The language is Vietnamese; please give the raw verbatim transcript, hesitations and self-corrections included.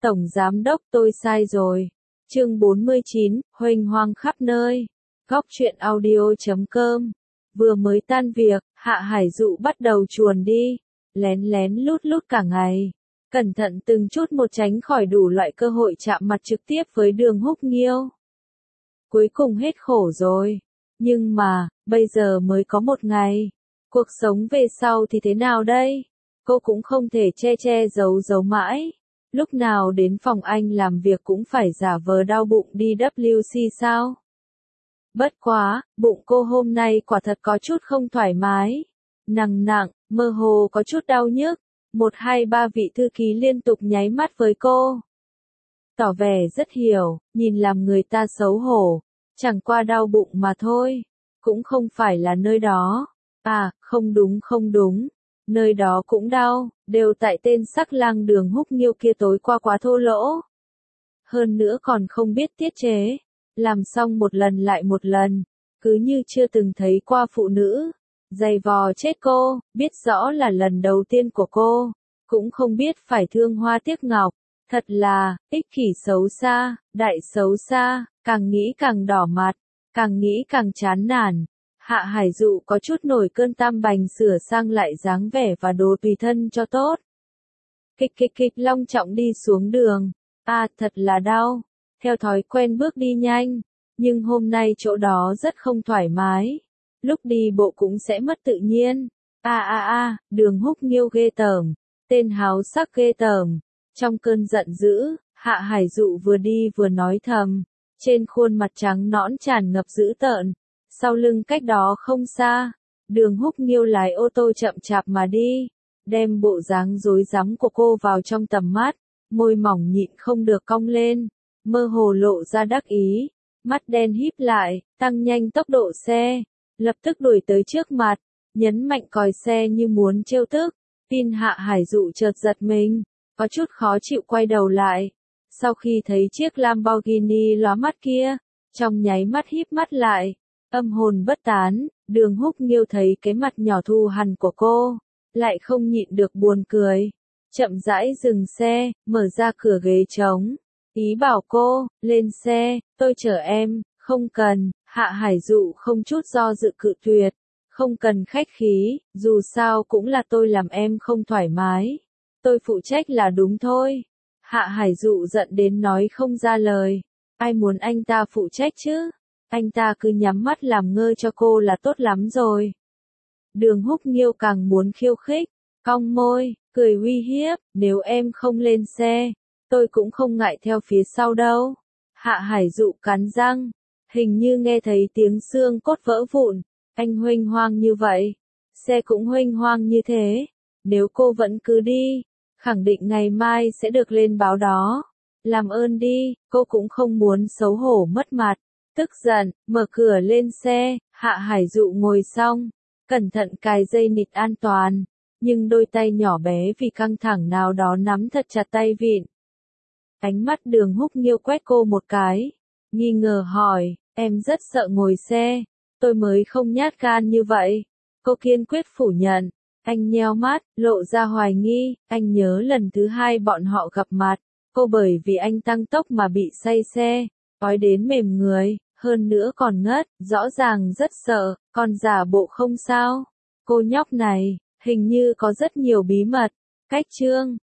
Tổng giám đốc tôi sai rồi. Chương bốn mươi chín, huênh hoang khắp nơi. Góc truyện audio chấm com. Vừa mới tan việc, Hạ Hải Dụ bắt đầu chuồn đi, lén lén lút lút cả ngày, cẩn thận từng chút một tránh khỏi đủ loại cơ hội chạm mặt trực tiếp với Đường Húc Nghiêu. Cuối cùng hết khổ rồi, nhưng mà, bây giờ mới có một ngày, cuộc sống về sau thì thế nào đây? Cô cũng không thể che che giấu giấu mãi. Lúc nào đến phòng anh làm việc cũng phải giả vờ đau bụng đi W C sao? Bất quá, bụng cô hôm nay quả thật có chút không thoải mái. Nặng nặng, mơ hồ có chút đau nhức. Một hai ba vị thư ký liên tục nháy mắt với cô. Tỏ vẻ rất hiểu, nhìn làm người ta xấu hổ. Chẳng qua đau bụng mà thôi. Cũng không phải là nơi đó. À, không đúng không đúng. Nơi đó cũng đau, đều tại tên sắc lang Đường Húc Nghiêu kia tối qua quá thô lỗ. Hơn nữa còn không biết tiết chế, làm xong một lần lại một lần, cứ như chưa từng thấy qua phụ nữ. Giày vò chết cô, biết rõ là lần đầu tiên của cô, cũng không biết phải thương hoa tiếc ngọc. Thật là, ích kỷ xấu xa, đại xấu xa, càng nghĩ càng đỏ mặt, càng nghĩ càng chán nản. Hạ Hải Dụ có chút nổi cơn tam bành sửa sang lại dáng vẻ và đồ tùy thân cho tốt. Kịch kịch kịch long trọng đi xuống đường. À, thật là đau. Theo thói quen bước đi nhanh. Nhưng hôm nay chỗ đó rất không thoải mái. Lúc đi bộ cũng sẽ mất tự nhiên. À à à, Đường Húc Nghiêu ghê tởm. Tên háo sắc ghê tởm. Trong cơn giận dữ, Hạ Hải Dụ vừa đi vừa nói thầm. Trên khuôn mặt trắng nõn tràn ngập dữ tợn. Sau lưng cách đó không xa, Đường Húc Nghiêu lái ô tô chậm chạp mà đi, đem bộ dáng rối rắm của cô vào trong tầm mắt, môi mỏng nhịn không được cong lên, mơ hồ lộ ra đắc ý, mắt đen híp lại, tăng nhanh tốc độ xe, lập tức đuổi tới trước mặt, nhấn mạnh còi xe như muốn trêu tức. Tin Hạ Hải Dụ chợt giật mình, có chút khó chịu quay đầu lại, sau khi thấy chiếc Lamborghini lóa mắt kia, trong nháy mắt híp mắt lại. Âm hồn bất tán, Đường Húc Nghiêu thấy cái mặt nhỏ thù hằn của cô, lại không nhịn được buồn cười. Chậm rãi dừng xe, mở ra cửa ghế trống. Ý bảo cô, lên xe, tôi chở em, không cần. Hạ Hải Dụ không chút do dự cự tuyệt. Không cần khách khí, dù sao cũng là tôi làm em không thoải mái. Tôi phụ trách là đúng thôi. Hạ Hải Dụ giận đến nói không ra lời. Ai muốn anh ta phụ trách chứ? Anh ta cứ nhắm mắt làm ngơ cho cô là tốt lắm rồi. Đường Húc Nghiêu càng muốn khiêu khích, cong môi, cười uy hiếp, nếu em không lên xe, tôi cũng không ngại theo phía sau đâu. Hạ Hải Dụ cắn răng, hình như nghe thấy tiếng xương cốt vỡ vụn, anh huênh hoang như vậy, xe cũng huênh hoang như thế, nếu cô vẫn cứ đi, khẳng định ngày mai sẽ được lên báo đó. Làm ơn đi, cô cũng không muốn xấu hổ mất mặt. Tức giận, mở cửa lên xe, Hạ Hải Dụ ngồi xong, cẩn thận cài dây nịt an toàn, nhưng đôi tay nhỏ bé vì căng thẳng nào đó nắm thật chặt tay vịn. Ánh mắt Đường Húc Nghiêu quét cô một cái, nghi ngờ hỏi, em rất sợ ngồi xe, tôi mới không nhát gan như vậy. Cô kiên quyết phủ nhận, anh nheo mắt, lộ ra hoài nghi, anh nhớ lần thứ hai bọn họ gặp mặt, cô bởi vì anh tăng tốc mà bị say xe. Ói đến mềm người, hơn nữa còn ngất, rõ ràng rất sợ, còn giả bộ không sao. Cô nhóc này, hình như có rất nhiều bí mật. Cách chương